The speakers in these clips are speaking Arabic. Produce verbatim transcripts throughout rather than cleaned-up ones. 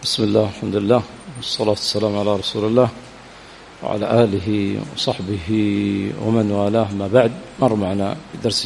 بسم الله، الحمد لله، والصلاة والسلام على رسول الله وعلى آله وصحبه ومن والاه. ما بعد، مر معنا في درس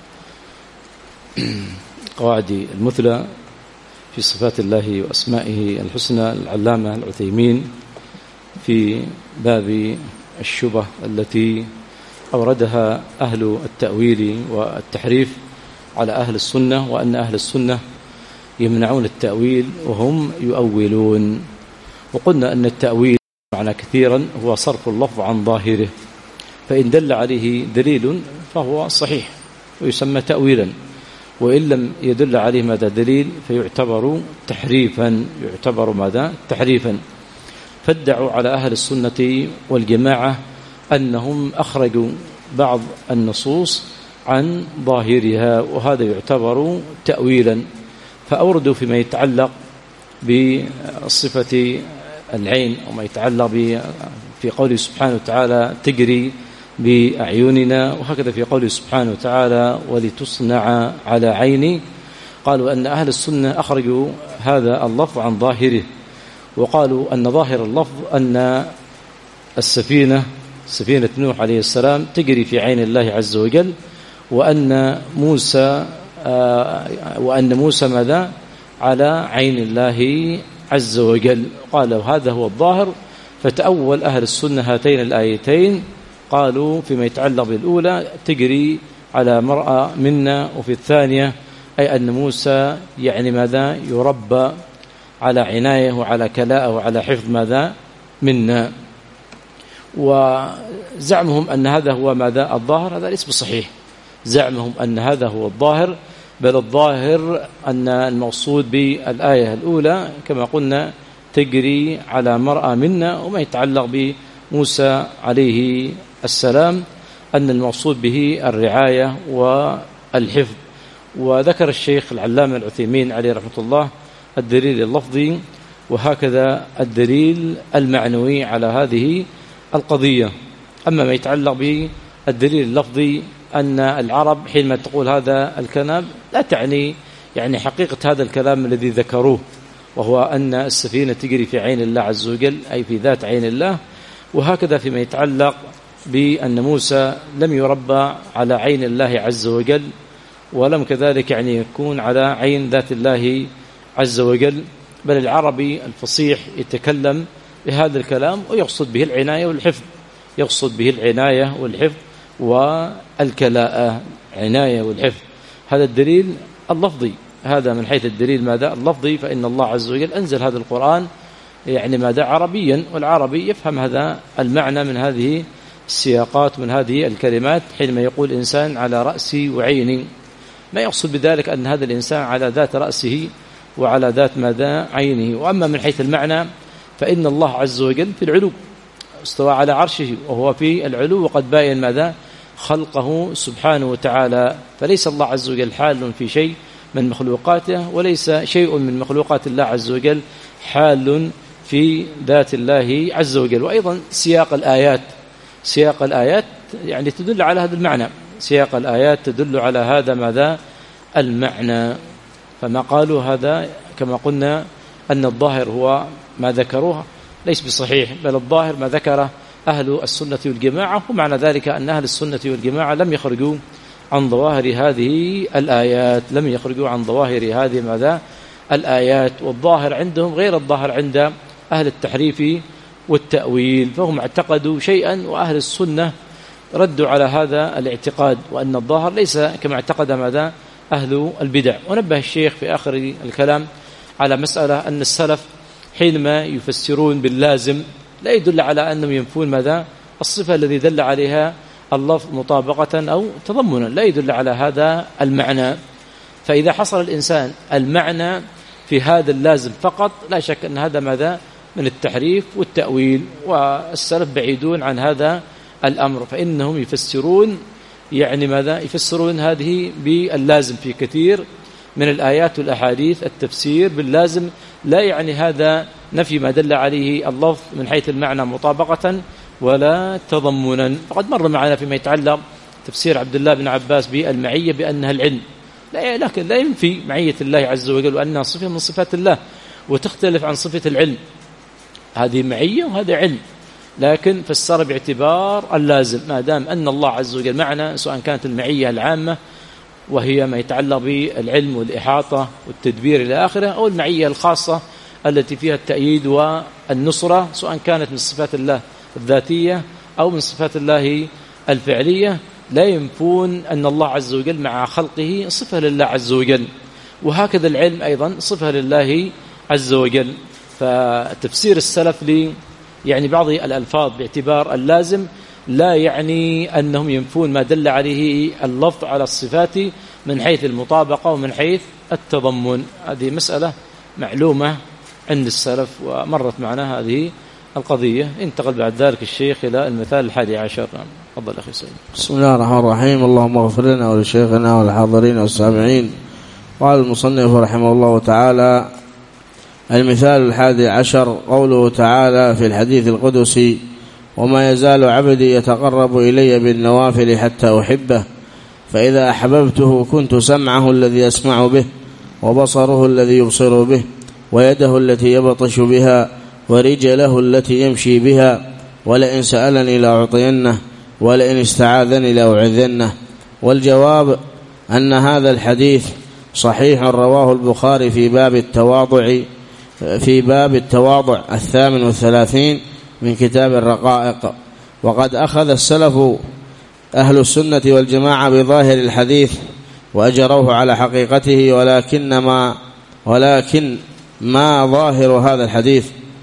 قواعد المثلى في صفات الله وأسمائه الحسنى العلامة العثيمين في باب الشبه التي أوردها أهل التأويل والتحريف على أهل السنة، وأن أهل السنة يمنعون التأويل وهم يؤولون. وقلنا أن التأويل معنى كثيرا هو صرف اللفظ عن ظاهره، فإن دل عليه دليل فهو صحيح ويسمى تأويلا، وإن لم يدل عليه ماذا دليل فيعتبر تحريفا يعتبر ماذا تحريفا فادعوا على أهل السنة والجماعة أنهم أخرجوا بعض النصوص عن ظاهرها، وهذا يعتبر تأويلا، فأوردوا فيما يتعلق بصفة العين وما يتعلق في قوله سبحانه وتعالى تجري بأعيننا، وهكذا في قوله سبحانه وتعالى ولتصنع على عيني. قالوا أن أهل السنة أخرجوا هذا اللفظ عن ظاهره، وقالوا أن ظاهر اللفظ أن السفينة سفينة نوح عليه السلام تجري في عين الله عز وجل، وأن موسى وأن موسى ماذا على عين الله عز وجل. قالوا هذا هو الظاهر، فتأول أهل السنة هاتين الآيتين، قالوا فيما يتعلق بالأولى تجري على مرأة منا، وفي الثانية أي أن موسى يعني ماذا يربى على عناية وعلى كلاء وعلى حفظ ماذا منا. وزعمهم أن هذا هو ماذا الظاهر، هذا ليس بصحيح. زعمهم أن هذا هو الظاهر، بل الظاهر أن المقصود بالآية الأولى كما قلنا تجري على مرأة منا، وما يتعلق بموسى عليه السلام أن المقصود به الرعاية والحفظ. وذكر الشيخ العلامة العثيمين عليه رحمة الله الدليل اللفظي، وهكذا الدليل المعنوي على هذه القضية. أما ما يتعلق بالدليل اللفظي أن العرب حينما تقول هذا الكلام لا تعني يعني حقيقة هذا الكلام الذي ذكروه، وهو أن السفينة تجري في عين الله عز وجل أي في ذات عين الله. وهكذا فيما يتعلق بأن موسى لم يربى على عين الله عز وجل، ولم كذلك يعني يكون على عين ذات الله عز وجل، بل العربي الفصيح يتكلم بهذا الكلام ويقصد به العناية والحفظ يقصد به العناية والحفظ والكلاءة عناية والحفظ. هذا الدليل اللفظي، هذا من حيث الدليل ماذا اللفظي، فإن الله عز وجل أنزل هذا القرآن يعني ماذا عربيا، والعربي يفهم هذا المعنى من هذه السياقات من هذه الكلمات. حينما يقول إنسان على رأسي وعيني، ما يقصد بذلك أن هذا الإنسان على ذات رأسه وعلى ذات ماذا عينه. وأما من حيث المعنى فإن الله عز وجل في العلو استوى على عرشه، وهو في العلو، وقد باين ماذا خلقه سبحانه وتعالى، فليس الله عز وجل حال في شيء من مخلوقاته، وليس شيء من مخلوقات الله عز وجل حال في ذات الله عز وجل. وأيضا سياق الآيات سياق الآيات يعني تدل على هذا المعنى سياق الآيات تدل على هذا ماذا المعنى. فما قالوا هذا كما قلنا أن الظاهر هو ما ذكروه ليس بصحيح، بل الظاهر ما ذكره أهل السنة والجماعة، ومعنى ذلك أن أهل السنة والجماعة لم يخرجوا عن ظواهر هذه الآيات لم يخرجوا عن ظواهر هذه ماذا الآيات. والظاهر عندهم غير الظاهر عند أهل التحريف والتأويل، فهم اعتقدوا شيئا وأهل السنة ردوا على هذا الاعتقاد، وأن الظاهر ليس كما اعتقد ماذا أهل البدع. ونبه الشيخ في آخر الكلام على مسألة أن السلف حينما يفسرون باللازم لا يدل على أنهم ينفون ماذا الصفة الذي دل عليها اللفظ مطابقة أو تضمنا، لا يدل على هذا المعنى. فإذا حصل الإنسان المعنى في هذا اللازم فقط لا شك أن هذا ماذا من التحريف والتأويل، والسلف بعيدون عن هذا الأمر، فإنهم يفسرون يعني ماذا يفسرون هذه باللازم في كثير من الآيات والأحاديث. التفسير باللازم لا يعني هذا نفي ما دل عليه اللفظ من حيث المعنى مطابقة ولا تضمنا. فقد مر معنا فيما يتعلق تفسير عبد الله بن عباس بالمعية بأنها العلم، لا لكن لا ينفي معية الله عز وجل وأنها صفة من صفات الله، وتختلف عن صفة العلم. هذه معية وهذا علم، لكن فسر باعتبار اللازم، ما دام أن الله عز وجل معنا، سواء كانت المعية العامة وهي ما يتعلق بالعلم والإحاطة والتدبير إلى آخره، أو المعية الخاصة التي فيها التأييد والنصرة، سواء كانت من صفات الله الذاتية أو من صفات الله الفعلية، لا ينفون أن الله عز وجل مع خلقه صفة لله عز وجل. وهكذا العلم أيضا صفة لله عز وجل. فتفسير السلف لي يعني بعض الألفاظ باعتبار اللازم لا يعني أنهم ينفون ما دل عليه اللفظ على الصفات من حيث المطابقة ومن حيث التضمن. هذه مسألة معلومة عند السلف ومرت معنا هذه القضية. انتقل بعد ذلك الشيخ إلى المثال الحادي عشر. تفضل أخي سيد. بسم الله الرحمن الرحيم. اللهم اغفر لنا ولشيخنا والحاضرين والسامعين. قال المصنف رحمه الله تعالى: المثال الحادي عشر قوله تعالى في الحديث القدسي: وما يزال عبدي يتقرب إلي بالنوافل حتى أحبه، فإذا أحببته كنت سمعه الذي يسمع به، وبصره الذي يبصر به، ويده التي يبطش بها، ورجله التي يمشي بها، ولئن سألني لأعطينه، ولئن استعاذني لأعذنه. والجواب أن هذا الحديث صحيح رواه البخاري في باب التواضع في باب التواضع الثامن والثلاثين من كتاب الرقائق. وقد أخذ السلف أهل السنة والجماعة بظاهر الحديث وأجروه على حقيقته، ولكن ما ولكن ما ظاهر هذا الحديث؟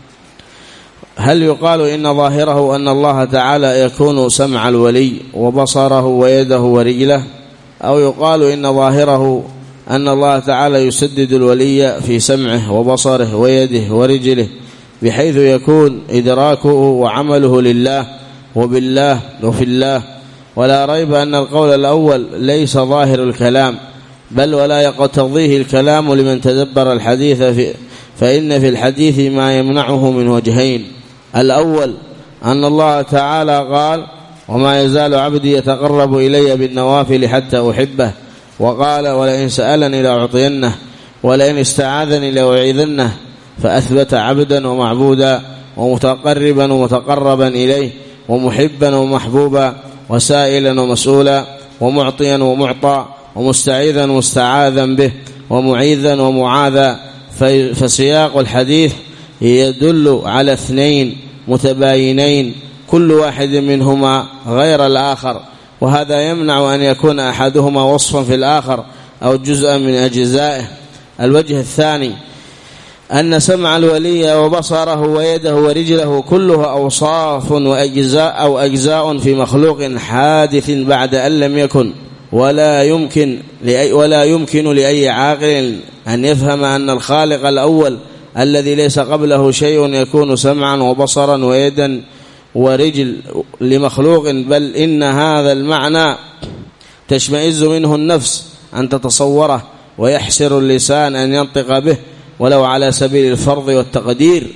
هل يقال إن ظاهره أن الله تعالى يكون سمع الولي وبصره ويده ورجله، أو يقال إن ظاهره أن الله تعالى يسدد الولي في سمعه وبصره ويده ورجله، بحيث يكون إدراكه وعمله لله وبالله وفي الله؟ ولا ريب أن القول الأول ليس ظاهر الكلام، بل ولا يقتضيه الكلام لمن تدبر الحديث، في فإن في الحديث ما يمنعه من وجهين: الأول أن الله تعالى قال: وما يزال عبدي يتقرب إلي بالنوافل حتى أحبه، وقال: ولئن سألني لأعطينه، ولئن استعاذني لأعيذنه، فأثبت عبدا ومعبودا ومتقربا ومتقربا إليه ومحبا ومحبوبا وسائلا ومسؤولا ومعطيا ومعطى ومستعيذا ومستعاذا به ومعيذا ومعاذا. فسياق الحديث يدل على اثنين متباينين كل واحد منهما غير الآخر، وهذا يمنع أن يكون أحدهما وصفا في الآخر أو جزءا من أجزائه. الوجه الثاني أن سمع الولي وبصره ويده ورجله كلها أوصاف وأجزاء أو أجزاء في مخلوق حادث بعد أن لم يكن، ولا يمكن لأي ولا يمكن لأي عاقل أن يفهم أن الخالق الأول الذي ليس قبله شيء يكون سمعا وبصرا ويدا ورجل لمخلوق، بل إن هذا المعنى تشمئز منه النفس أن تتصوره، ويحسر اللسان أن ينطق به ولو على سبيل الفرض والتقدير.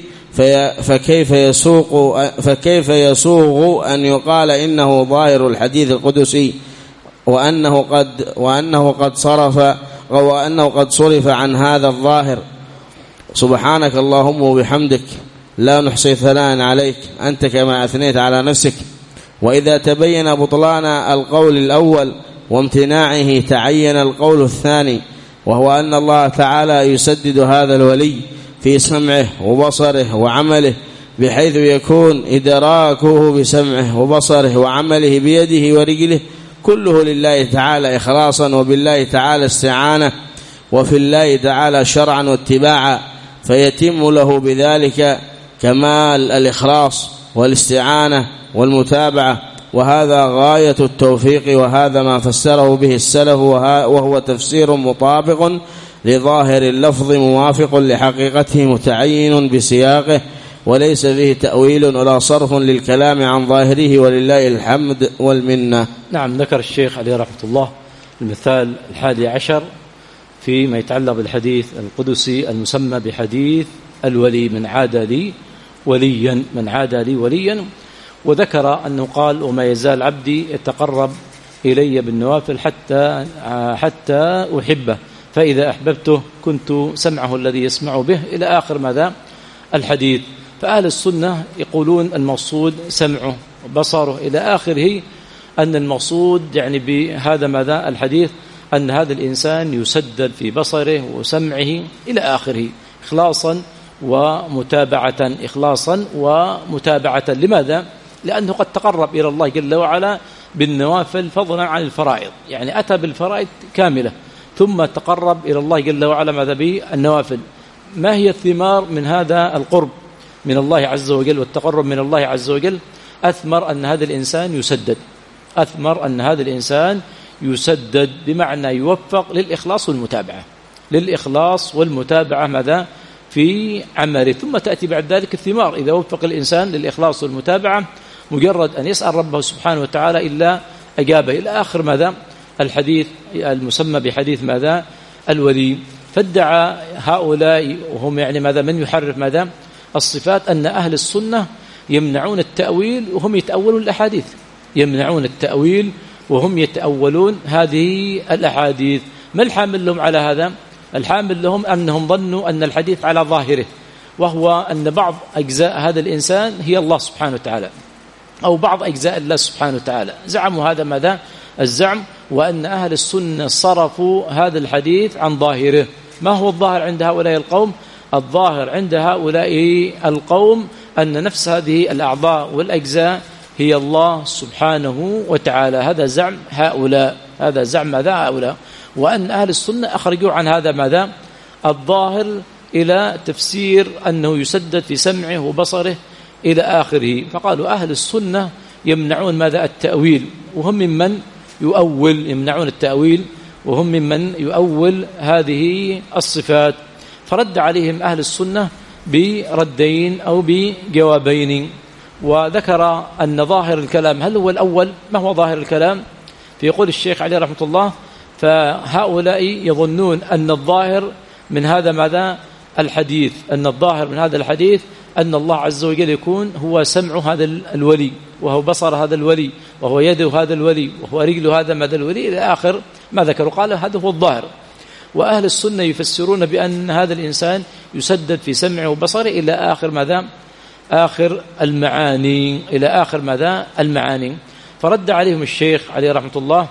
فكيف يسوق فكيف يسوغ أن يقال إنه ظاهر الحديث القدسي، وأنه قد وأنه قد صرف وأنه قد صرف عن هذا الظاهر؟ سبحانك اللهم وبحمدك لا نحصي ثناء عليك، أنت كما أثنيت على نفسك. وإذا تبين بطلان القول الأول وامتناعه تعين القول الثاني، وهو أن الله تعالى يسدد هذا الولي في سمعه وبصره وعمله، بحيث يكون إدراكه بسمعه وبصره وعمله بيده ورجله كله لله تعالى إخلاصا، وبالله تعالى استعانة، وفي الله تعالى شرعا واتباعا، فيتم له بذلك كمال الإخلاص والاستعانة والمتابعة. وهذا غاية التوفيق، وهذا ما فسره به السلف، وهو تفسير مطابق لظاهر اللفظ موافق لحقيقته متعين بسياقه، وليس فيه تأويل ولا صرف للكلام عن ظاهره، ولله الحمد والمنة. نعم، ذكر الشيخ عليه رحمة الله المثال الحادي عشر فيما يتعلق بالحديث القدسي المسمى بحديث الولي: من عاد لي وليا من عاد لي وليا. وذكر أنه قال: وما يزال عبدي يتقرب إلي بالنوافل حتى حتى أحبه، فإذا أحببته كنت سمعه الذي يسمع به إلى آخر ماذا الحديث. فأهل السنة يقولون المقصود سمعه وبصره إلى آخره، أن المقصود يعني بهذا ماذا الحديث أن هذا الإنسان يسدد في بصره وسمعه إلى آخره إخلاصا ومتابعة إخلاصا ومتابعة. لماذا؟ لأنه قد تقرب إلى الله جل وعلا بالنوافل فضلا عن الفرائض، يعني أتى بالفرائض كاملة ثم تقرب إلى الله جل وعلا ماذا بالنوافل. ما هي الثمار من هذا القرب من الله عز وجل والتقرب من الله عز وجل؟ أثمر أن هذا الإنسان يسدد، أثمر أن هذا الإنسان يسدد بمعنى يوفق للإخلاص والمتابعة، للإخلاص والمتابعة ماذا في عمله. ثم تأتي بعد ذلك الثمار. إذا وفق الإنسان للإخلاص والمتابعة مجرد أن يسأل ربه سبحانه وتعالى إلا أجابه إلى آخر ماذا الحديث المسمى بحديث ماذا الولي. فادعى هؤلاء وهم يعني ماذا من يحرف ماذا الصفات أن أهل السنة يمنعون التأويل وهم يتأولون الأحاديث، يمنعون التأويل وهم يتأولون هذه الأحاديث. ما الحامل لهم على هذا؟ الحامل لهم أنهم ظنوا أن الحديث على ظاهره، وهو أن بعض أجزاء هذا الإنسان هي الله سبحانه وتعالى أو بعض أجزاء الله سبحانه وتعالى. زعموا هذا ماذا الزعم، وأن أهل السنة صرفوا هذا الحديث عن ظاهره. ما هو الظاهر عند هؤلاء القوم؟ الظاهر عند هؤلاء القوم أن نفس هذه الأعضاء والأجزاء هي الله سبحانه وتعالى. هذا زعم هؤلاء، هذا زعم ماذا هؤلاء. وأن أهل السنة أخرجوا عن هذا ماذا الظاهر إلى تفسير أنه يسدد في سمعه وبصره إلى آخره. فقالوا أهل السنة يمنعون ماذا التأويل، وهم ممن يؤول، يمنعون التأويل وهم ممن يؤول هذه الصفات. فرد عليهم أهل السنة بردين أو بجوابين، وذكر أن ظاهر الكلام هل هو الأول؟ ما هو ظاهر الكلام؟ فيقول الشيخ عليه رحمة الله فهؤلاء يظنون أن الظاهر من هذا ماذا الحديث، أن الظاهر من هذا الحديث أن الله عز وجل يكون هو سمع هذا الولي، وهو بصر هذا الولي، وهو يد هذا الولي، وهو رجل هذا ماذا الولي إلى آخر ما ذكروا. قال هذا هو الظاهر. وأهل السنة يفسرون بأن هذا الإنسان يسدد في سمعه وبصره إلى آخر ماذا آخر المعاني، إلى آخر ماذا المعاني. فرد عليهم الشيخ عليه رحمة الله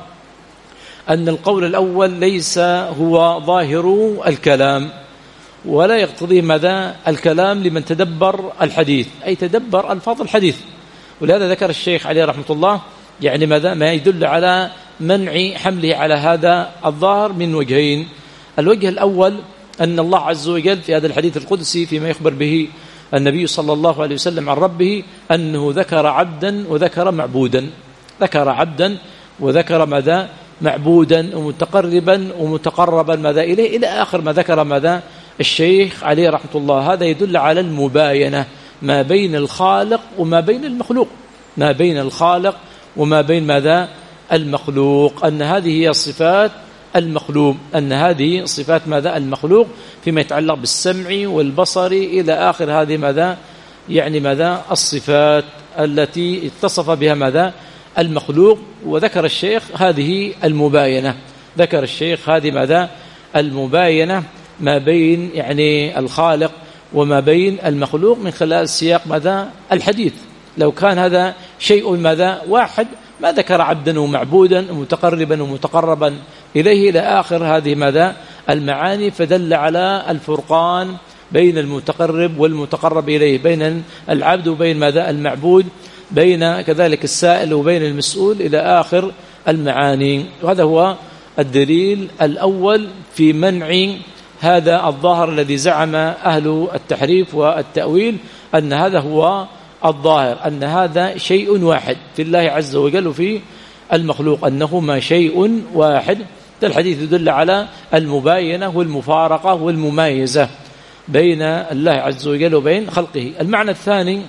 أن القول الأول ليس هو ظاهر الكلام، ولا يقتضي ماذا الكلام لمن تدبر الحديث، أي تدبر ألفاظ الحديث. ولهذا ذكر الشيخ عليه رحمة الله يعني ماذا ما يدل على منع حمله على هذا الظاهر من وجهين. الوجه الأول أن الله عز وجل في هذا الحديث القدسي فيما يخبر به النبي صلى الله عليه وسلم عن ربه أنه ذكر عبدا وذكر معبودا، ذكر عبدا وذكر ماذا معبودا ومتقربا ومتقربا ماذا إليه إلى آخر ما ذكر ماذا الشيخ عليه رحمة الله. هذا يدل على المباينة ما بين الخالق وما بين المخلوق، ما بين الخالق وما بين ماذا المخلوق، أن هذه هي صفات المخلوق، أن هذه صفات ماذا المخلوق فيما يتعلق بالسمع والبصر إلى آخر هذه ماذا يعني ماذا الصفات التي اتصف بها ماذا المخلوق. وذكر الشيخ هذه المباينة، ذكر الشيخ هذه ماذا المباينة ما بين يعني الخالق وما بين المخلوق من خلال سياق ماذا الحديث. لو كان هذا شيء ماذا واحد ما ذكر عبدا ومعبودا ومتقربا ومتقربا إليه إلى آخر هذه ماذا المعاني، فدل على الفرقان بين المتقرب والمتقرب إليه، بين العبد وبين ماذا المعبود، بين كذلك السائل وبين المسؤول إلى آخر المعاني. وهذا هو الدليل الأول في منع هذا الظاهر الذي زعم أهل التحريف والتأويل أن هذا هو الظاهر، أن هذا شيء واحد في الله عز وجل وفي المخلوق، أنهما شيء واحد. الحديث يدل على المباينة والمفارقة والممايزة بين الله عز وجل وبين خلقه. المعنى الثاني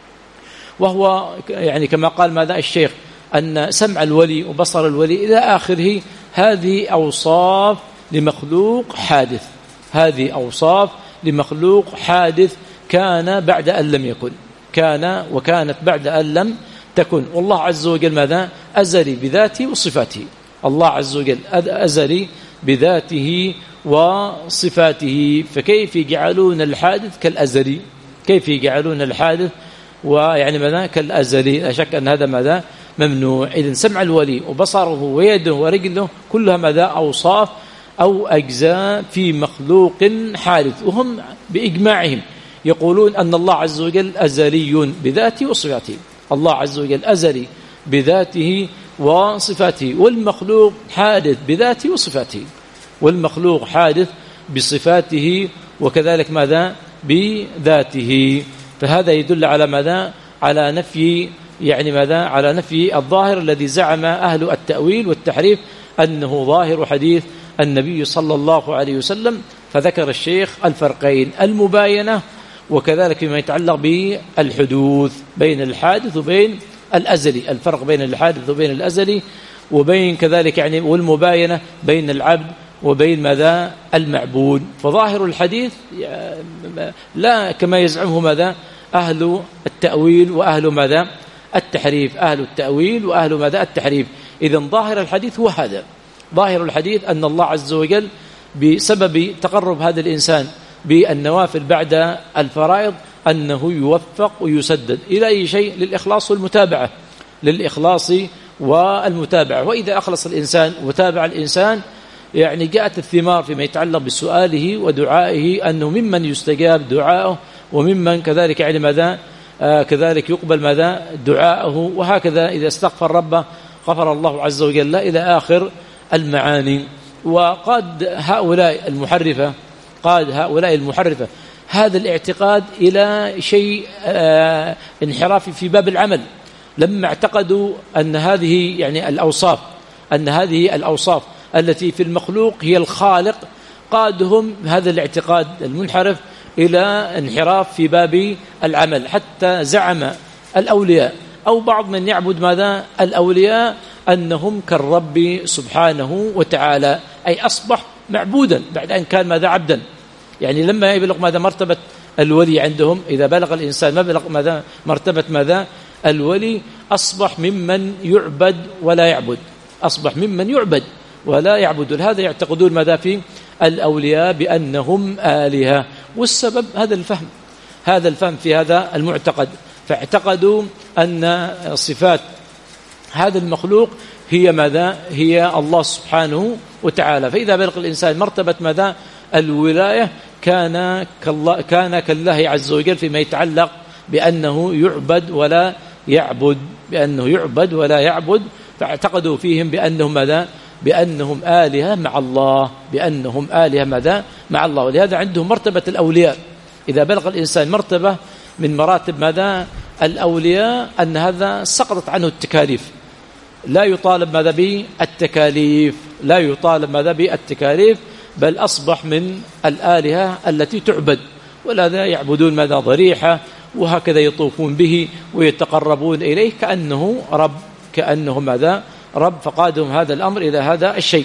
وهو يعني كما قال ماذا الشيخ أن سمع الولي وبصر الولي إلى آخره هذه أوصاف لمخلوق حادث، هذه أوصاف لمخلوق حادث كان بعد أن لم يكن، كان وكانت بعد أن لم تكن. والله عز وجل ماذا أزلي بذاته وصفاته، الله عز وجل أزلي بذاته وصفاته. فكيف يجعلون الحادث كالأزلي؟ كيف يجعلون الحادث ويعني ماذا كالأزلي؟ لا شك أن هذا ماذا ممنوع. إذن سمع الولي وبصره ويده ورجله كلها ماذا أوصاف أو أجزاء في مخلوق حادث، وهم بإجماعهم يقولون أن الله عز وجل أزلي بذاته وصفاته. الله عز وجل أزلي بذاته وصفاته، والمخلوق حادث بذاته وصفاته، والمخلوق حادث بصفاته وكذلك ماذا بذاته. فهذا يدل على ماذا على نفي يعني ماذا على نفي الظاهر الذي زعم أهل التأويل والتحريف أنه ظاهر حديث النبي صلى الله عليه وسلم. فذكر الشيخ الفرقين المباينة وكذلك فيما يتعلق بالحدوث بين الحادث وبين الأزلي، الفرق بين الحادث وبين الأزلي، وبين كذلك يعني والمباينة بين العبد وبين ماذا المعبود. فظاهر الحديث لا كما يزعمه ماذا أهل التأويل وأهل ماذا التحريف، أهل التأويل وأهل ماذا التحريف. إذن ظاهر الحديث هو هذا، ظاهر الحديث أن الله عز وجل بسبب تقرب هذا الإنسان بالنوافل بعد الفرائض أنه يوفق ويسدد إلى أي شيء؟ للإخلاص والمتابعة، للإخلاص والمتابعة. وإذا أخلص الإنسان وتابع الإنسان يعني جاءت الثمار فيما يتعلق بسؤاله ودعائه أنه ممن يستجاب دعاءه، وممن كذلك يعني ماذا آه كذلك يقبل ماذا دعاءه، وهكذا إذا استغفر ربه غفر الله عز وجل إلى آخر المعاني. وقاد هؤلاء المحرفة قاد هؤلاء المحرفة هذا الاعتقاد إلى شيء آه انحرافي في باب العمل، لما اعتقدوا أن هذه يعني الأوصاف أن هذه الأوصاف التي في المخلوق هي الخالق، قادهم هذا الاعتقاد المنحرف إلى انحراف في باب العمل، حتى زعم الأولياء أو بعض من يعبد ماذا الأولياء أنهم كالرب سبحانه وتعالى، أي أصبح معبودا بعد أن كان ماذا عبدا. يعني لما يبلغ ماذا مرتبة الولي عندهم، إذا بلغ الإنسان مبلغ ماذا مرتبة ماذا الولي أصبح ممن يعبد ولا يعبد، أصبح ممن يعبد ولا يعبد. هذا يعتقدون ماذا في الأولياء بأنهم آلهة، والسبب هذا الفهم هذا الفهم في هذا المعتقد. فاعتقدوا أن صفات هذا المخلوق هي ماذا هي الله سبحانه وتعالى. فإذا بلغ الإنسان مرتبة ماذا الولاية كان كالله كان كالله عز وجل فيما يتعلق بأنه يعبد ولا يعبد بأنه يعبد ولا يعبد. فاعتقدوا فيهم بأنهم ماذا بأنهم آلهة مع الله بأنهم آلهة ماذا مع الله. ولهذا عندهم مرتبة الأولياء، إذا بلغ الإنسان مرتبة من مراتب ماذا الأولياء أن هذا سقطت عنه التكاليف، لا يطالب ماذا بالتكاليف لا يطالب ماذا بالتكاليف بل أصبح من الآلهة التي تعبد. ولهذا يعبدون ماذا ضريحة، وهكذا يطوفون به ويتقربون إليه كأنه رب كأنه ماذا رب. فقادهم هذا الأمر إلى هذا الشيء.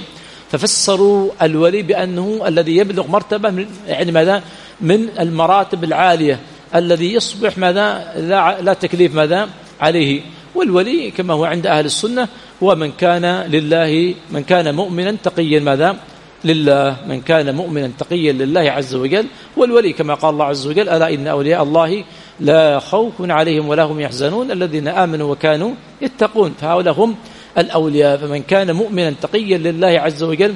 ففسروا الولي بأنه الذي يبلغ مرتبة من يعني ماذا من المراتب العالية الذي يصبح ماذا لا, لا تكليف ماذا عليه. والولي كما هو عند أهل السنة هو من كان لله من كان مؤمنا تقيا ماذا لله من كان مؤمنا تقيا لله عز وجل. والولي كما قال الله عز وجل ألا إن أولياء الله لا خوف عليهم ولا هم يحزنون الذين آمنوا وكانوا يتقون. فهؤلاء هم الأولياء. فمن كان مؤمنا تقيا لله عز وجل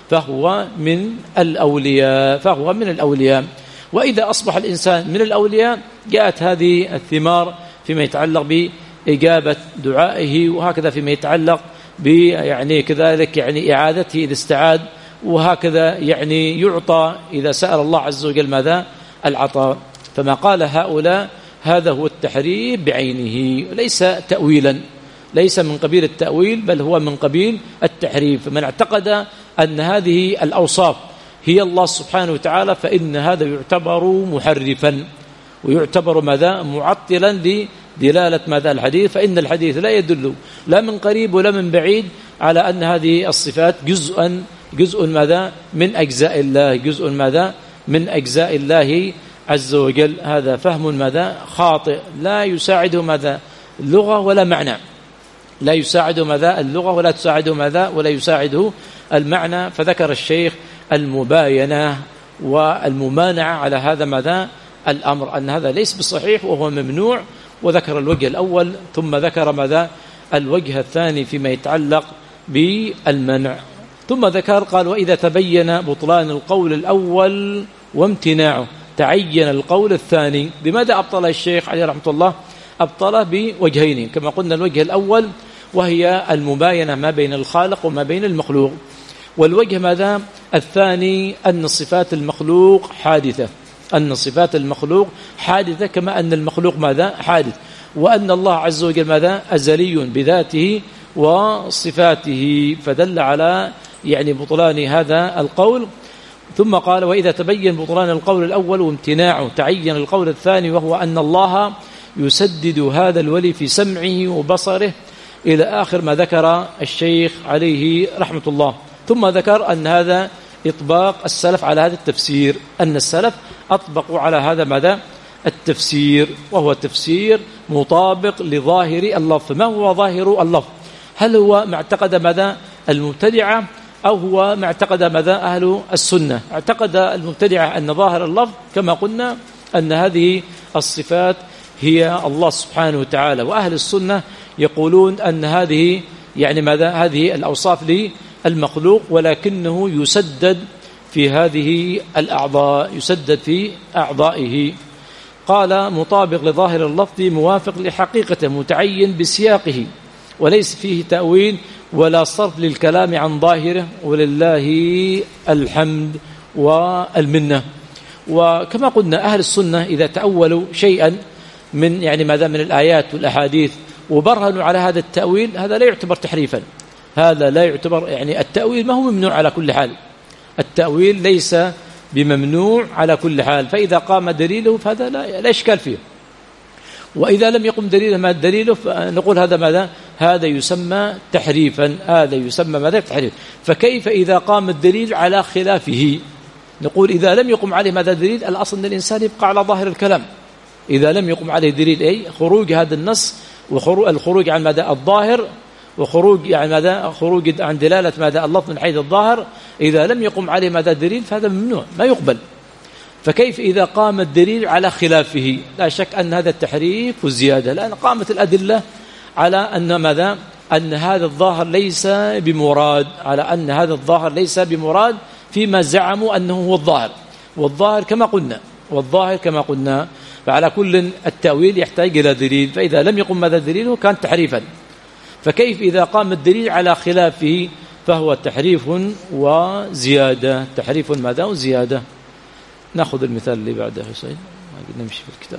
فهو من الأولياء فهو من الأولياء. وإذا أصبح الإنسان من الأولياء جاءت هذه الثمار فيما يتعلق بإجابة دعائه، وهكذا فيما يتعلق يعني كذلك يعني إعادته إذا استعاد، وهكذا يعني يعطى إذا سأل الله عز وجل ماذا العطاء. فما قال هؤلاء هذا هو التحريف بعينه، ليس تأويلا ليس من قبيل التأويل بل هو من قبيل التحريف. فمن اعتقد أن هذه الأوصاف هي الله سبحانه وتعالى فإن هذا يعتبر محرفا ويعتبر ماذا معطلا لدلالة ماذا الحديث. فإن الحديث لا يدل لا من قريب ولا من بعيد على أن هذه الصفات جزءا جزء ماذا من أجزاء الله جزء ماذا من أجزاء الله عز وجل. هذا فهم ماذا خاطئ لا يساعده ماذا اللغة ولا معنى لا يساعده ماذا اللغة ولا تساعده ماذا ولا يساعده المعنى. فذكر الشيخ المباينة والممانعة على هذا ماذا الأمر، أن هذا ليس بصحيح وهو ممنوع، وذكر الوجه الأول ثم ذكر ماذا الوجه الثاني فيما يتعلق بالمنع، ثم ذكر قال وإذا تبين بطلان القول الأول وامتناعه تعين القول الثاني. بماذا أبطل الشيخ عليه رحمة الله؟ أبطله بوجهين كما قلنا، الوجه الأول وهي المباينة ما بين الخالق وما بين المخلوق، والوجه ماذا الثاني أن صفات المخلوق حادثة، أن صفات المخلوق حادثة كما أن المخلوق ماذا حادث، وأن الله عز وجل ماذا أزلي بذاته وصفاته، فدل على يعني بطلان هذا القول. ثم قال وإذا تبين بطلان القول الأول وامتناعه تعين القول الثاني، وهو أن الله يسدد هذا الولي في سمعه وبصره إلى آخر ما ذكر الشيخ عليه رحمة الله. ثم ذكر أن هذا إطباق السلف على هذا التفسير، أن السلف أطبقوا على هذا ماذا التفسير، وهو تفسير مطابق لظاهر اللفظ. ما هو ظاهر اللفظ؟ هل هو ما اعتقد ماذا المبتدعة أو هو ما اعتقد ماذا أهل السنة؟ اعتقد المبتدعة أن ظاهر اللفظ كما قلنا أن هذه الصفات هي الله سبحانه وتعالى، وأهل السنة يقولون أن هذه يعني ماذا هذه الأوصاف للمخلوق، ولكنه يسدد في هذه الأعضاء، يسدد في أعضائه. قال مطابق لظاهر اللفظ موافق لحقيقته متعين بسياقه، وليس فيه تأويل ولا صرف للكلام عن ظاهره، ولله الحمد والمنة. وكما قلنا أهل السنة إذا تأولوا شيئا من يعني ماذا من الآيات والأحاديث وبرهنوا على هذا التأويل، هذا لا يعتبر تحريفا، هذا لا يعتبر يعني التأويل ما هو ممنوع على كل حال، التأويل ليس بممنوع على كل حال، فإذا قام دليله فهذا لا, لا إشكال فيه، وإذا لم يقم دليله ما دليله فنقول هذا ماذا هذا يسمى تحريفا، هذا يسمى ماذا تحريف. فكيف إذا قام الدليل على خلافه؟ نقول إذا لم يقم عليه ماذا دليل، الأصل أن الإنسان يبقى على ظاهر الكلام. إذا لم يقم عليه دليل أي خروج هذا النص والخروج عن ماذا الظاهر، وخروج يعني ماذا خروج عن دلالة ماذا اللفظ من حيث الظاهر، إذا لم يقم عليه ماذا دليل فهذا ممنوع ما يقبل. فكيف إذا قام الدليل على خلافه؟ لا شك أن هذا التحريف والزيادة، لأن قامت الأدلة على أن ماذا أن هذا الظاهر ليس بمراد، على أن هذا الظاهر ليس بمراد فيما زعموا أنه هو الظاهر، والظاهر كما قلنا والظاهر كما قلنا فعلى كل التأويل يحتاج إلى دليل، فإذا لم يقم ماذا دليله كان تحريفا. فكيف إذا قام الدليل على خلافه فهو تحريف وزيادة، تحريف ماذا وزيادة. نأخذ المثال اللي بعده حسين نمشي في الكتاب.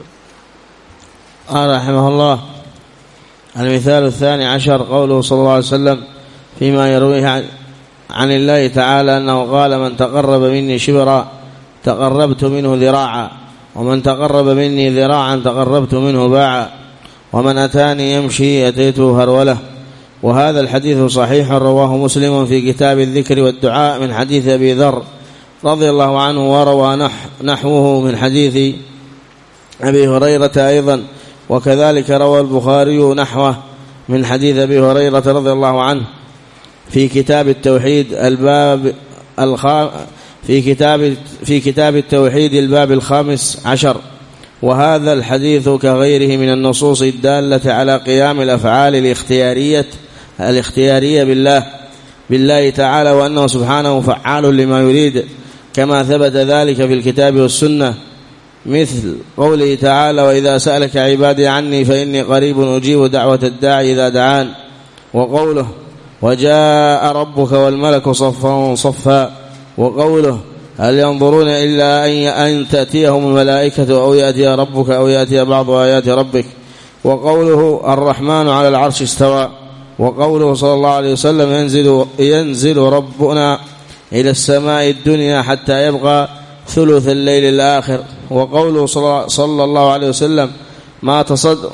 قال رحمه الله المثال الثاني عشر قوله صلى الله عليه وسلم فيما يرويه عن, عن الله تعالى أنه قال من تقرب مني شبرا تقربت منه ذراعا، ومن تقرب مني ذراعا تقربت منه باعا، ومن أتاني يمشي أتيته هرولة. وهذا الحديث صحيح رواه مسلم في كتاب الذكر والدعاء من حديث أبي ذر رضي الله عنه، وروى نحوه من حديث أبي هريرة أيضا، وكذلك روى البخاري نحوه من حديث أبي هريرة رضي الله عنه في كتاب التوحيد الباب الخام في كتاب في كتاب التوحيد الباب الخامس عشر. وهذا الحديث كغيره من النصوص الدالة على قيام الأفعال الاختيارية الاختيارية بالله بالله تعالى، وأنه سبحانه فعال لما يريد، كما ثبت ذلك في الكتاب والسنة، مثل قوله تعالى وإذا سألك عبادي عني فإني قريب أجيب دعوة الداعي إذا دعان، وقوله وجاء ربك والملك صفا صفا، وقوله هل ينظرون إلا أن تأتيهم الملائكة أو يأتي ربك أو يأتي بعض آيات ربك، وقوله الرحمن على العرش استوى، وقوله صلى الله عليه وسلم ينزل, ينزل ربنا إلى السماء الدنيا حتى يبقى ثلث الليل الآخر، وقوله صلى الله عليه وسلم ما تصدق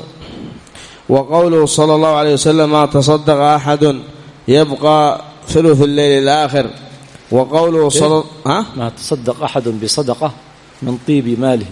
وقوله صلى الله عليه وسلم ما تصدق أحد يبقى ثلث الليل الآخر، وقوله صلى ها ما تصدق أحد بصدقة من طيب ماله،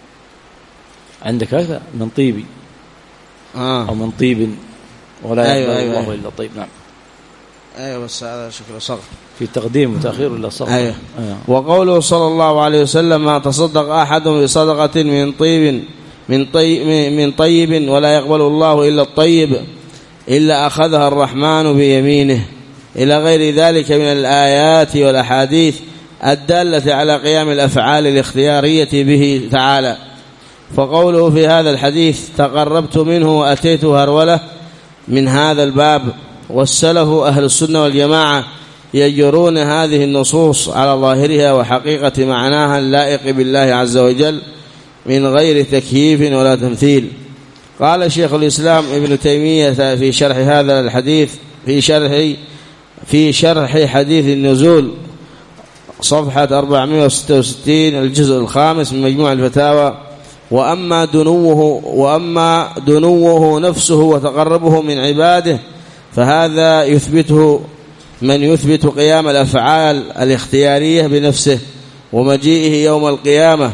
عندك هذا من طيب آه. أو من طيب ولا أيوة يقبل أيوة الله أيوة. إلا طيب. نعم. أيوة بس هذا شكله صغر في تقديم وتأخير ولا صغر. أيوة. أيوة. وقوله صلى الله عليه وسلم ما تصدق أحد بصدقة من طيب من طيب من طيب ولا يقبل الله إلا الطيب إلا أخذها الرحمن بيمينه إلى غير ذلك من الآيات والأحاديث الدالة على قيام الأفعال الاختيارية به تعالى. فقوله في هذا الحديث تقربت منه وأتيت هرولة من هذا الباب. والسلف أهل السنة والجماعة يجرون هذه النصوص على ظاهرها وحقيقة معناها اللائق بالله عز وجل من غير تكييف ولا تمثيل. قال شيخ الإسلام ابن تيمية في شرح هذا الحديث في شرح في شرح حديث النزول صفحة أربعمائة وستة وستين الجزء الخامس من مجموع الفتاوى وأما دنوه وأما دنوه نفسه وتقربه من عباده فهذا يثبته من يثبت قيام الأفعال الاختيارية بنفسه ومجيئه يوم القيامة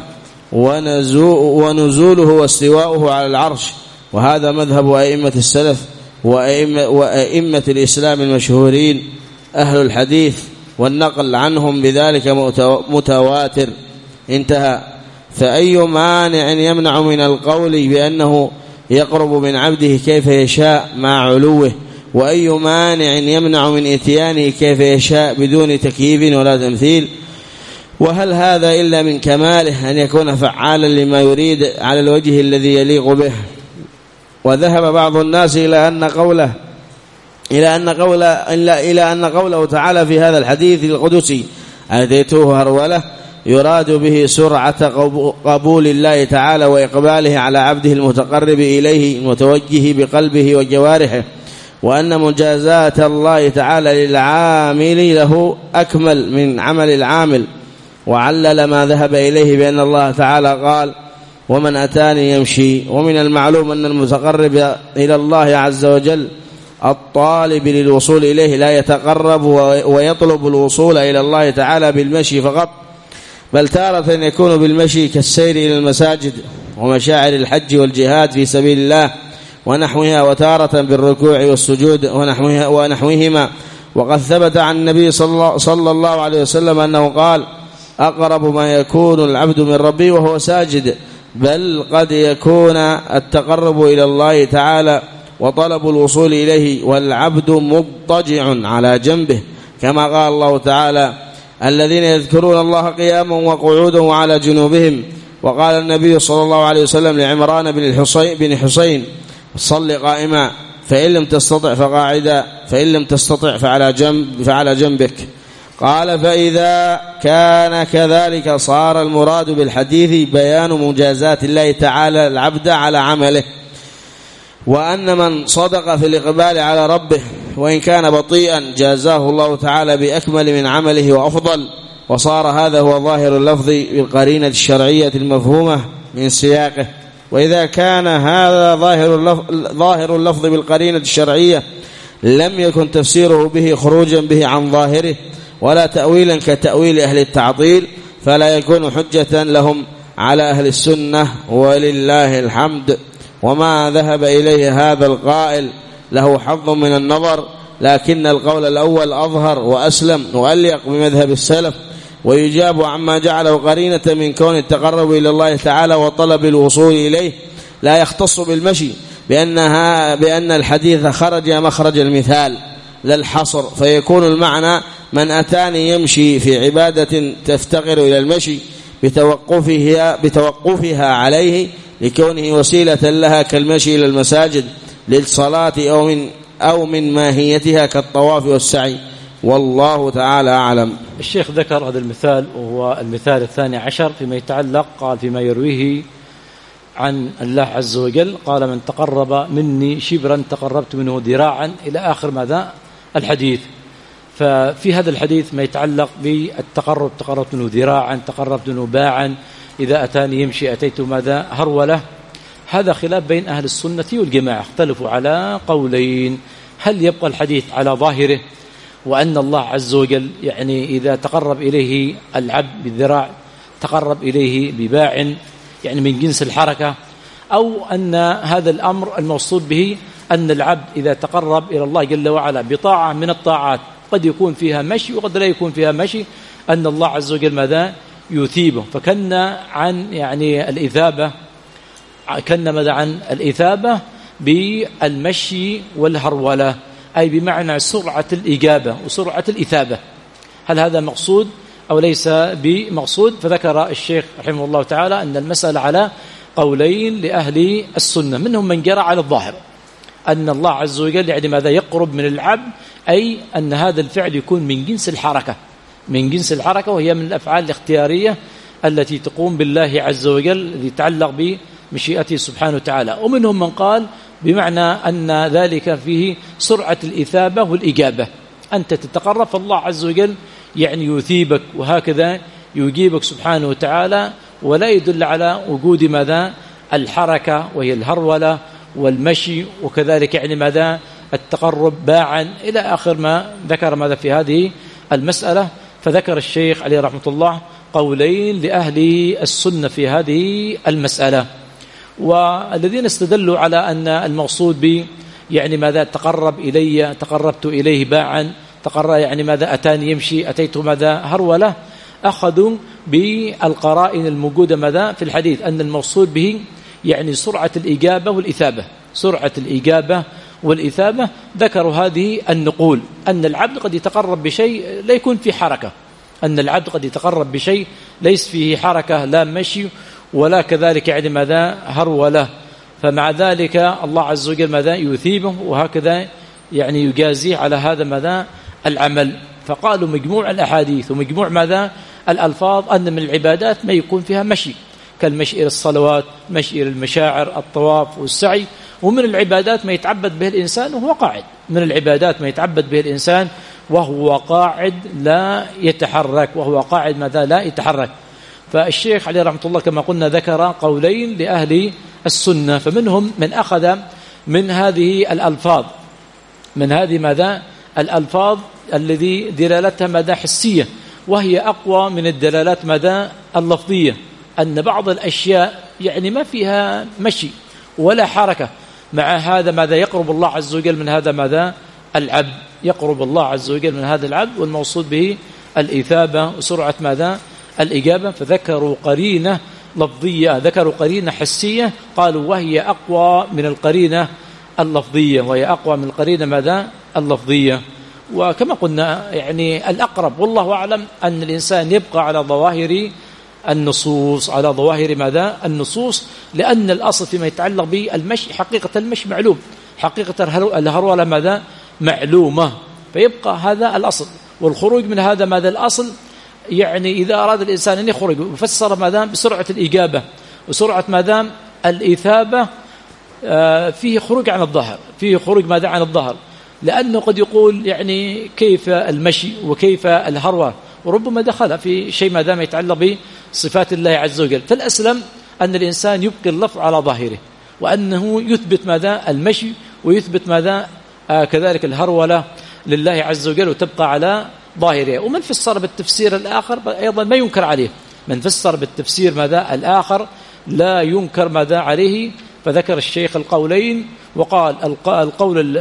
ونزوله واستواؤه على العرش. وهذا مذهب أئمة السلف وأئمة, وأئمة الإسلام المشهورين أهل الحديث والنقل عنهم بذلك متواتر. انتهى. فأي مانع يمنع من القول بأنه يقرب من عبده كيف يشاء مع علوه وأي مانع يمنع من إتيانه كيف يشاء بدون تكييف ولا تمثيل. وهل هذا إلا من كماله أن يكون فعالا لما يريد على الوجه الذي يليق به. وذهب بعض الناس إلى أن قوله إلى أن قوله إلى إلى أن قوله تعالى في هذا الحديث القدسي أتيته هرولة يراد به سرعة قبول الله تعالى وإقباله على عبده المتقرب إليه المتوجه بقلبه وجوارحه وأن مجازات الله تعالى للعامل له أكمل من عمل العامل. وعلل ما ذهب إليه بأن الله تعالى قال ومن أتاني يمشي. ومن المعلوم أن المتقرب إلى الله عز وجل الطالب للوصول إليه لا يتقرب ويطلب الوصول إلى الله تعالى بالمشي فقط بل تارة يكون بالمشي كالسير إلى المساجد ومشاعر الحج والجهاد في سبيل الله ونحوها وتارة بالركوع والسجود ونحوها ونحوهما. وقد ثبت عن النبي صلى الله عليه وسلم أنه قال أقرب ما يكون العبد من ربه وهو ساجد. بل قد يكون التقرب إلى الله تعالى وطلب الوصول إليه والعبد مضطجع على جنبه كما قال الله تعالى الذين يذكرون الله قياما وقعودا وعلى جنوبهم. وقال النبي صلى الله عليه وسلم لعمران بن الحصين بن حسين صل قائما فإن لم تستطع فقاعدا فإن لم تستطع فعلى جنب فعلى جنبك. قال فإذا كان كذلك صار المراد بالحديث بيان مجازات الله تعالى العبد على عمله وأن من صدق في الإقبال على ربه وإن كان بطيئا جازاه الله تعالى بأكمل من عمله وأفضل. وصار هذا هو ظاهر اللفظ بالقرينة الشرعية المفهومة من سياقه. وإذا كان هذا ظاهر اللفظ, ظاهر اللفظ بالقرينة الشرعية لم يكن تفسيره به خروجا به عن ظاهره ولا تأويلا كتأويل أهل التعطيل فلا يكون حجة لهم على أهل السنة ولله الحمد. وما ذهب إليه هذا القائل له حظ من النظر لكن القول الأول أظهر وأسلم وأليق بمذهب السلف. ويجاب عما جعله قرينة من كون التقرب إلى الله تعالى وطلب الوصول إليه لا يختص بالمشي بأنها بأن الحديث خرج مخرج المثال لا الحصر فيكون المعنى من أتاني يمشي في عبادة تفتقر إلى المشي بتوقفها, بتوقفها عليه لكونه وسيلة لها كالمشي إلى المساجد للصلاة أو من, أو من ماهيتها كالطواف والسعي والله تعالى أعلم. الشيخ ذكر هذا المثال وهو المثال الثاني عشر فيما يتعلق قال فيما يرويه عن الله عز وجل قال من تقرب مني شبرا تقربت منه ذراعا إلى آخر ماذا الحديث. ففي هذا الحديث ما يتعلق بالتقرب تقربت منه ذراعا تقربت منه باعا إذا أتاني يمشي أتيت ماذا هرولة. هذا خلاف بين أهل السنة والجماعة اختلفوا على قولين هل يبقى الحديث على ظاهره وأن الله عز وجل يعني إذا تقرب إليه العبد بالذراع تقرب إليه بباع يعني من جنس الحركة أو أن هذا الأمر الموصول به أن العبد إذا تقرب إلى الله جل وعلا بطاعة من الطاعات قد يكون فيها مشي وقد لا يكون فيها مشي، أن الله عز وجل ماذا يثيبه. فكنا عن يعني الإثابة، كنا ماذا عن الإثابة بالمشي والهرولة، أي بمعنى سرعة الإجابة وسرعة الإثابة. هل هذا مقصود أو ليس بمقصود؟ فذكر الشيخ رحمه الله تعالى أن المسألة على قولين لأهل السنة، منهم من جرى على الظاهر أن الله عز وجل يعني ماذا يقرب من العبد، أي أن هذا الفعل يكون من جنس الحركة، من جنس الحركة، وهي من الأفعال الاختيارية التي تقوم بالله عز وجل الذي يتعلق بمشيئته سبحانه وتعالى. ومنهم من قال بمعنى أن ذلك فيه سرعة الإثابة والإجابة، أنت تتقرب فالله عز وجل يعني يثيبك وهكذا يجيبك سبحانه وتعالى، ولا يدل على وجود ماذا الحركة وهي الهرولة والمشي، وكذلك يعني ماذا التقرب باعا إلى آخر ما ذكر ماذا في هذه المسألة. فذكر الشيخ عليه رحمة الله قولين لأهل السنة في هذه المسألة، والذين استدلوا على أن المقصود ب يعني ماذا تقرب إلي، تقربت إليه باعا، تقرب يعني ماذا أتاني يمشي، أتيته ماذا هرولة، أخذوا بالقرائن الموجودة ماذا في الحديث أن المقصود به يعني سرعة الإجابة والإثابة، سرعة الإجابة والإثابة. ذكروا هذه النقول أن العبد قد يتقرب بشيء لا يكون فيه حركة، أن العبد قد يتقرب بشيء ليس فيه حركة لا مشي ولا كذلك يعني ماذا هرولة، فمع ذلك الله عز وجل ماذا يثيبه وهكذا يعني يجازيه على هذا ماذا العمل. فقالوا مجموع الأحاديث ومجموع ماذا الألفاظ أن من العبادات ما يكون فيها مشي، كالمشي إلى الصلوات، مشي إلى المشاعر، الطواف والسعي. ومن العبادات ما يتعبد به الإنسان وهو قاعد، من العبادات ما يتعبد به الإنسان وهو قاعد لا يتحرك، وهو قاعد ماذا لا يتحرك. فالشيخ عليه رحمة الله كما قلنا ذكر قولين لأهل السنة، فمنهم من أخذ من هذه الألفاظ، من هذه ماذا الألفاظ الذي دلالتها ماذا حسية، وهي أقوى من الدلالات ماذا اللفظية، أن بعض الأشياء يعني ما فيها مشي ولا حركة، مع هذا ماذا يقرب الله عز وجل من هذا ماذا العبد، يقرب الله عز وجل من هذا العبد، والموصود به الإثابة وسرعة ماذا الإجابة. فذكروا قرينة لفظية، ذكروا قرينة حسية، قالوا وهي أقوى من القرينة اللفظية، وهي أقوى من القرينة ماذا اللفظية. وكما قلنا يعني الأقرب والله أعلم أن الإنسان يبقى على ظواهر النصوص، على ظواهر ماذا النصوص، لأن الأصل فيما يتعلق بالمشي حقيقة المشي معلوم، حقيقة الهرولة ماذا معلومة، فيبقى هذا الأصل. والخروج من هذا ماذا الأصل يعني إذا أراد الإنسان أن يخرج وفسر ماذا بسرعة الإجابة وسرعة ماذا الإثابة، فيه خروج عن الظهر، فيه خروج ماذا عن الظهر، لأنه قد يقول يعني كيف المشي وكيف الهرولة، وربما دخل في شيء ما دام يتعلق بصفات الله عز وجل. فالأسلم أن الإنسان يبقي اللفظ على ظاهره، وأنه يثبت ماذا المشي ويثبت ماذا آه كذلك الهرولة لله عز وجل وتبقى على ظاهره. ومن فسر بالتفسير الآخر أيضا ما ينكر عليه، من فسر بالتفسير ماذا الآخر لا ينكر ماذا عليه. فذكر الشيخ القولين وقال القول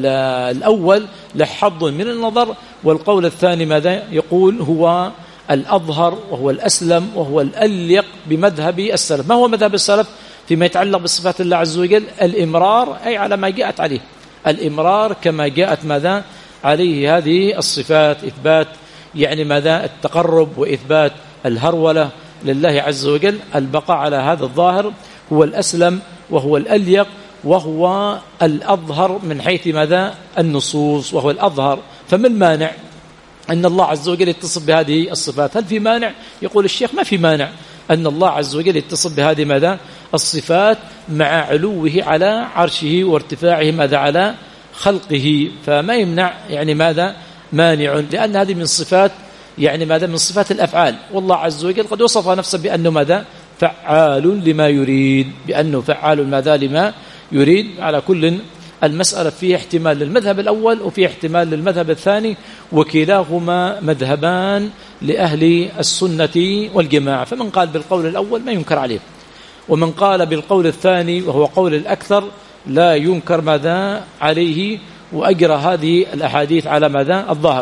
الأول له حظ من النظر، والقول الثاني ماذا يقول هو الأظهر وهو الأسلم وهو الأليق بمذهب السلف. ما هو مذهب السلف فيما يتعلق بصفات الله عز وجل؟ الإمرار، أي على ما جاءت عليه، الإمرار كما جاءت ماذا عليه هذه الصفات، إثبات يعني ماذا التقرب وإثبات الهرولة لله عز وجل. البقاء على هذا الظاهر هو الأسلم وهو الأليق وهو الأظهر من حيث ماذا النصوص، وهو الأظهر. فما المانع أن الله عز وجل يتصف بهذه الصفات؟ هل في مانع؟ يقول الشيخ ما في مانع أن الله عز وجل يتصف بهذه ماذا الصفات مع علوه على عرشه وارتفاعه ماذا على خلقه، فما يمنع يعني ماذا مانع، لأن هذه من صفات يعني ماذا من صفات الأفعال، والله عز وجل قد وصف نفسه بأنه ماذا فعال لما يريد، بأنه فعال ماذا لما يريد. على كل المسألة فيه احتمال للمذهب الأول وفيه احتمال للمذهب الثاني، وكلاهما مذهبان لأهل السنة والجماعة. فمن قال بالقول الأول ما ينكر عليه، ومن قال بالقول الثاني وهو قول الأكثر لا ينكر ماذا عليه، وأجرى هذه الأحاديث على ماذا الظاهر.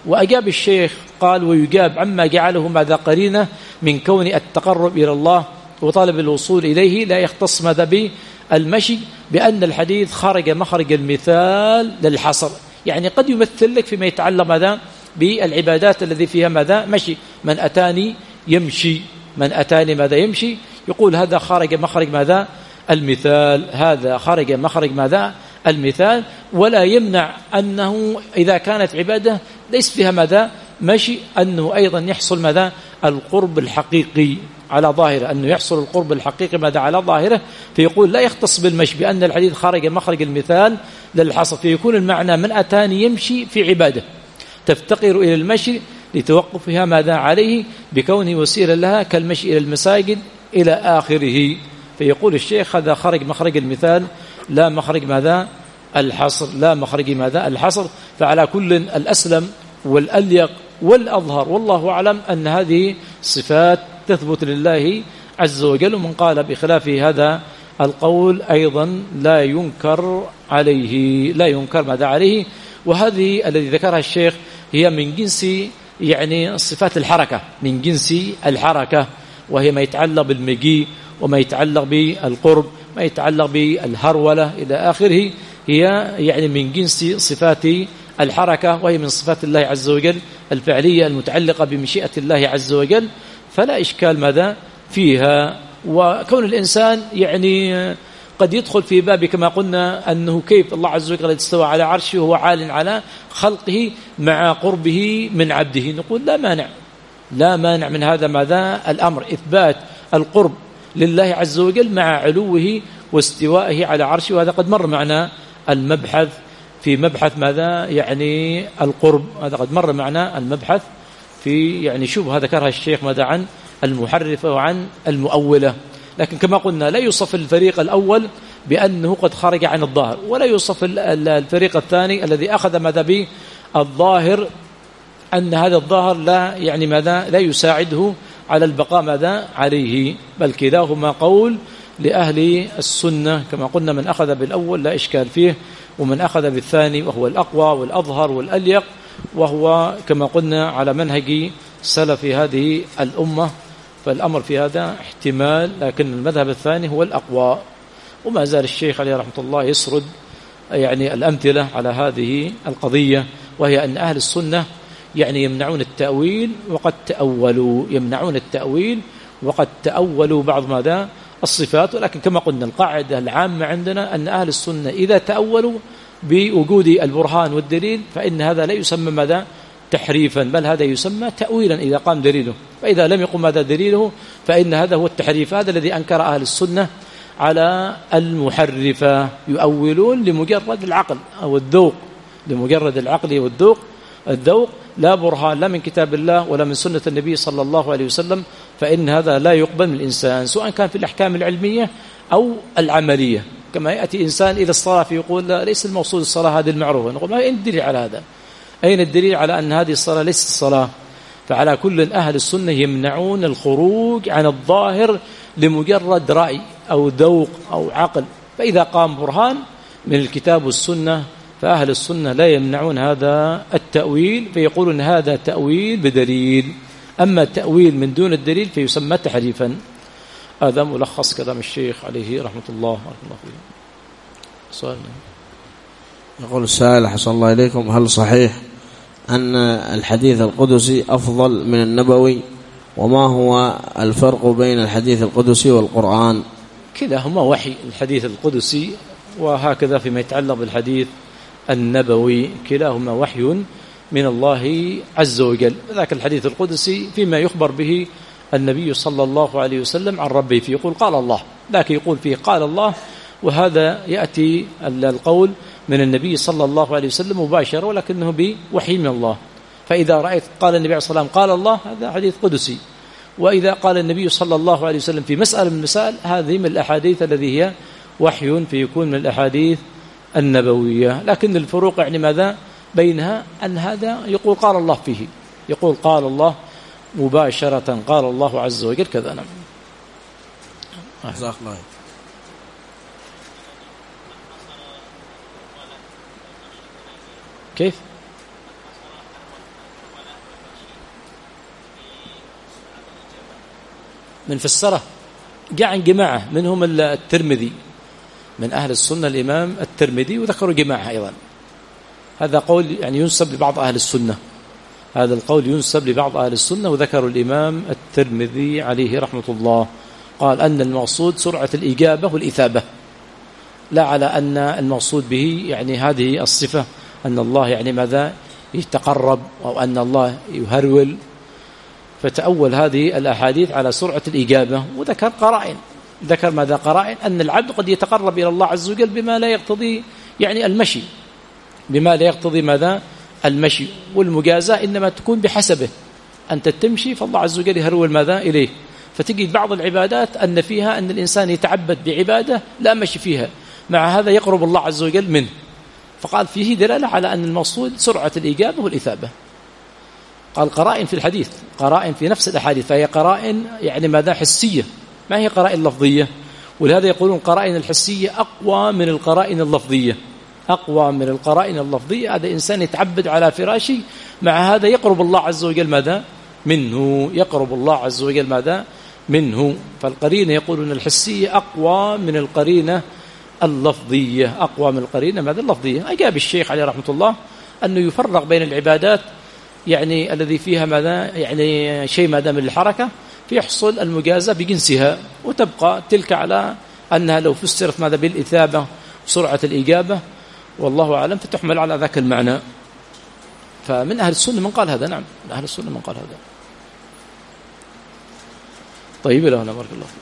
وأجاب الشيخ قال ويجاب عما جعله ماذا قرينة من كون التقرب إلى الله وطالب الوصول إليه لا يختص ماذا بالمشي بأن الحديث خرج مخرج المثال للحصر، يعني قد يمثل لك فيما يتعلق ماذا بالعبادات الذي فيها ماذا مشي، من أتاني يمشي، من أتاني ماذا يمشي، يقول هذا خرج مخرج ماذا المثال، هذا خرج مخرج ماذا المثال، ولا يمنع أنه إذا كانت عبادة ليس فيها ماذا مشي أنه أيضا يحصل ماذا القرب الحقيقي على ظاهره، أنه يحصل القرب الحقيقي ماذا على ظاهره، فيقول لا يختص بالمشي بأن الحديث خرج مخرج المثال للحصر، فيكون المعنى من أتاني يمشي في عبادة تفتقر إلى المشي لتوقفها ماذا عليه بكونه وسيلة لها كالمشي إلى المساجد إلى آخره. فيقول الشيخ هذا خرج مخرج المثال لا مخرج ماذا الحصر، لا مخرج ماذا الحصر. فعلى كل الأسلم والأليق والأظهر والله أعلم أن هذه صفات تثبت لله عز وجل، ومن قال بخلاف هذا القول أيضا لا ينكر عليه، لا ينكر ماذا عليه. وهذه الذي ذكرها الشيخ هي من جنس يعني صفات الحركة، من جنس الحركة، وهي ما يتعلق بالمجيء وما يتعلق بالقرب، ما يتعلق بالهرولة إلى آخره، هي يعني من جنس صفات الحركة، وهي من صفات الله عز وجل الفعلية المتعلقة بمشيئة الله عز وجل، فلا إشكال ماذا فيها. وكون الإنسان يعني قد يدخل في باب كما قلنا أنه كيف الله عز وجل استوى على عرشه وهو عال على خلقه مع قربه من عبده، نقول لا مانع، لا مانع من هذا ماذا الأمر، إثبات القرب لله عز وجل مع علوه واستوائه على عرشه. وهذا قد مر معنا المبحث في مبحث ماذا يعني القرب، هذا قد مر معنا المبحث في يعني شبهة ذكرها الشيخ ماذا عن المحرفة وعن المؤولة. لكن كما قلنا لا يوصف الفريق الأول بأنه قد خرج عن الظاهر، ولا يوصف الفريق الثاني الذي أخذ ماذا به الظاهر أن هذا الظاهر لا يعني ماذا لا يساعده على البقاء ماذا عليه، بل كلاهما قول لأهل السنة. كما قلنا من أخذ بالأول لا إشكال فيه، ومن أخذ بالثاني وهو الأقوى والأظهر والأليق، وهو كما قلنا على منهج سلف هذه الأمة، فالأمر في هذا احتمال، لكن المذهب الثاني هو الأقوى. وما زال الشيخ عليه رحمة الله يسرد يعني الأمثلة على هذه القضية، وهي أن أهل السنة يعني يمنعون التأويل وقد تأولوا، يمنعون التأويل وقد تأولوا بعض ماذا الصفات. ولكن كما قلنا القاعدة العامة عندنا أن أهل السنة إذا تأولوا بوجود البرهان والدليل فإن هذا لا يسمى ماذا تحريفا، بل هذا يسمى تأويلا إذا قام دليله، فإذا لم يقم هذا دليله فإن هذا هو التحريف. هذا الذي أنكر أهل السنة على المحرفة، يؤولون لمجرد العقل أو الذوق، لمجرد العقل والذوق، الذوق لا برهان لا من كتاب الله ولا من سنة النبي صلى الله عليه وسلم، فإن هذا لا يقبل من الإنسان سواء كان في الأحكام العلمية أو العملية. كما يأتي إنسان إلى الصلاة فيقول لا ليس الموصول الصلاة هذه المعروفة، نقول ما أين الدليل على هذا؟ أين الدليل على أن هذه الصلاة ليست الصلاة؟ فعلى كل أهل السنة يمنعون الخروج عن الظاهر لمجرد رأي أو ذوق أو عقل، فإذا قام برهان من الكتاب والسنة فأهل السنة لا يمنعون هذا التأويل، فيقولون هذا تأويل بدليل، أما التأويل من دون الدليل فيسمى تحريفا. هذا ملخص كلام الشيخ عليه رحمة الله. الله فيه. سؤال. يقول السائل حسن الله إليكم: هل صحيح أن الحديث القدسي أفضل من النبوي؟ وما هو الفرق بين الحديث القدسي والقرآن؟ كلاهما وحي، الحديث القدسي وهكذا فيما يتعلق بالحديث النبوي كلاهما وحي من الله عز وجل. ذاك الحديث القدسي فيما يخبر به النبي صلى الله عليه وسلم عن ربه، فيقول قال الله، ذاك يقول فيه قال الله، وهذا يأتي القول من النبي صلى الله عليه وسلم مباشرة ولكنه بوحي من الله. فإذا رأيت قال النبي عليه الصلاة والسلام قال الله هذا حديث قدسي، وإذا قال النبي صلى الله عليه وسلم في مسألة من المسائل هذه من الأحاديث الذي هي وحي فيكون من الأحاديث النبوية. لكن الفروق يعني ماذا بينها؟ أن هذا يقول قال الله فيه، يقول قال الله مباشرة، قال الله عز وجل كذا. نعم. جزاك الله. كيف؟ من فسره قاع جماعة منهم الترمذي، من أهل السنة الإمام الترمذي، وذكروا جماعة أيضا. هذا قول يعني ينسب لبعض أهل السنة، هذا القول ينسب لبعض أهل السنة، وذكروا الإمام الترمذي عليه رحمة الله، قال أن المقصود سرعة الإجابة والإثابة، لا على أن المقصود به يعني هذه الصفة أن الله يعني ماذا يتقرب أو أن الله يهرول، فتأول هذه الأحاديث على سرعة الإجابة، وذكر قرائن، ذكر ماذا قرائن أن العبد قد يتقرب إلى الله عز وجل بما لا يقتضي يعني المشي، بما لا يقتضي ماذا المشي، والمجازاة إنما تكون بحسبه، أنت تمشي فالله عز وجل يهرول ماذا إليه. فتجد بعض العبادات أن فيها أن الإنسان يتعبد بعبادة لا مشي فيها، مع هذا يقرب الله عز وجل منه، فقال فيه دلالة على أن المقصود سرعة الإجابة والإثابة. قال قرائن في الحديث، قرائن في نفس الأحاديث، فهي قرائن يعني ماذا حسية، ما هي قرائن لفظية، ولهذا يقولون قرائن الحسية أقوى من القرائن اللفظية، أقوى من القرائن اللفظية. هذا إنسان يتعبد على فراشه، مع هذا يقرب الله عز وجل ماذا منه، يقرب الله عز وجل ماذا منه. فالقرينة يقولون الحسية أقوى من القرينة اللفظية، أقوى من القرينة ماذا اللفظية. أجاب الشيخ عليه رحمة الله أنه يفرق بين العبادات يعني الذي فيها ماذا يعني شيء ماذا من الحركة فيحصل المجازة بجنسها، وتبقى تلك على أنها لو فسرت ماذا بالإثابة وسرعة الإجابة والله أعلم فتحمل على ذاك المعنى. فمن أهل السنة من قال هذا، نعم من أهل السنة من قال هذا. طيب، لا هنا بارك الله.